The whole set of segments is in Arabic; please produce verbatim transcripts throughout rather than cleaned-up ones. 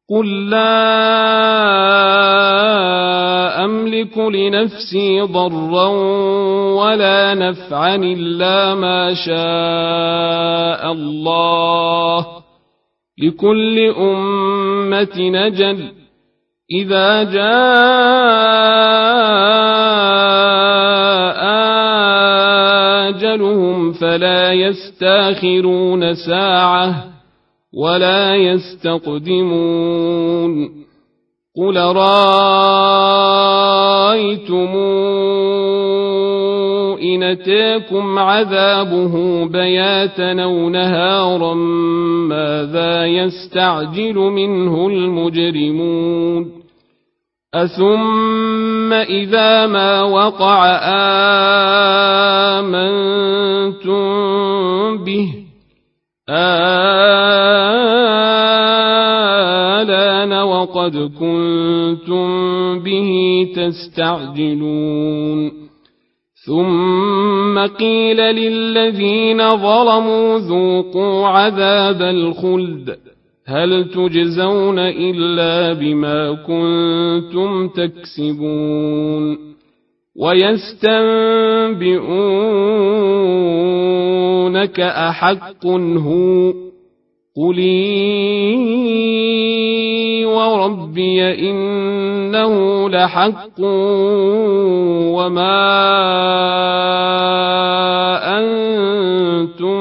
قل لا أملك لنفسي ضرا ولا نفعا إلا ما شاء الله لكل أمة أجل إذا جاء أجلهم فلا يستأخرون ساعة ولا يستقدمون قل رأيتم إن أتاكم عذابه بياتا أو نهارا ماذا يستعجل منه المجرمون أثم إذا ما وقع آمنتم به آلان وقد كنتم به تستعجلون ثم قيل للذين ظلموا ذوقوا عذاب الخلد هل تجزون إلا بما كنتم تكسبون ويستنبئونك أحق هو قل إي وربي إنه لحق وما أنتم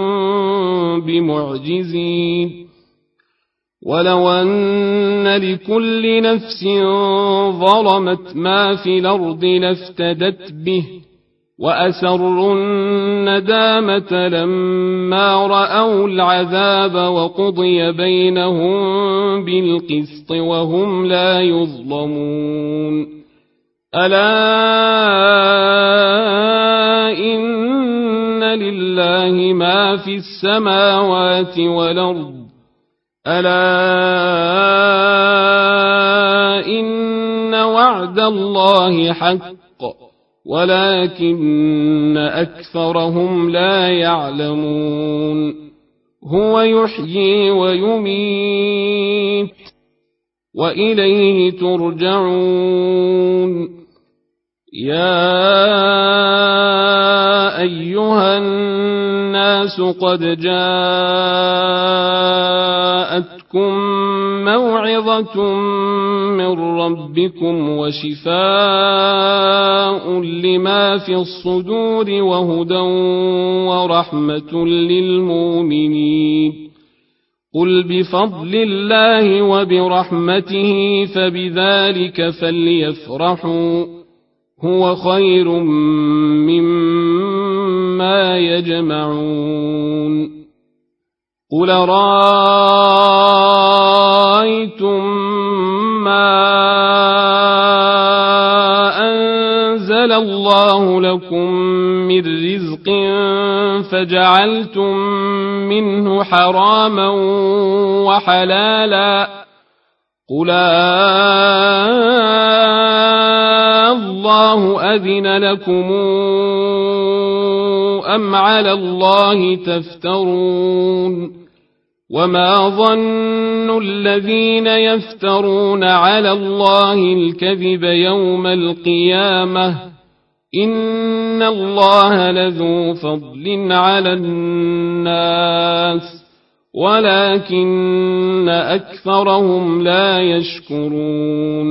بمعجزين ولو أن لكل نفس ظلمت ما في الأرض لافتدت به وأسروا الندامة لما رأوا العذاب وقضي بينهم بالقسط وهم لا يظلمون ألا إن لله ما في السماوات والأرض ألا إن وعد الله حق ولكن أكثرهم لا يعلمون هو يحيي ويميت وإليه ترجعون يا أيها الناس قد جاءتكم موعظة من ربكم وشفاء لما في الصدور وهدى ورحمة للمؤمنين قل بفضل الله وبرحمته فبذلك فليفرحوا هو خير مما يجمعون قل رأيتم ما أنزل الله لكم من رزق فجعلتم منه حراما وحلالا قل الله أذن لكم أم على الله تفترون وما ظن الذين يفترون على الله الكذب يوم القيامة إن الله لذو فضل على الناس ولكن أكثرهم لا يشكرون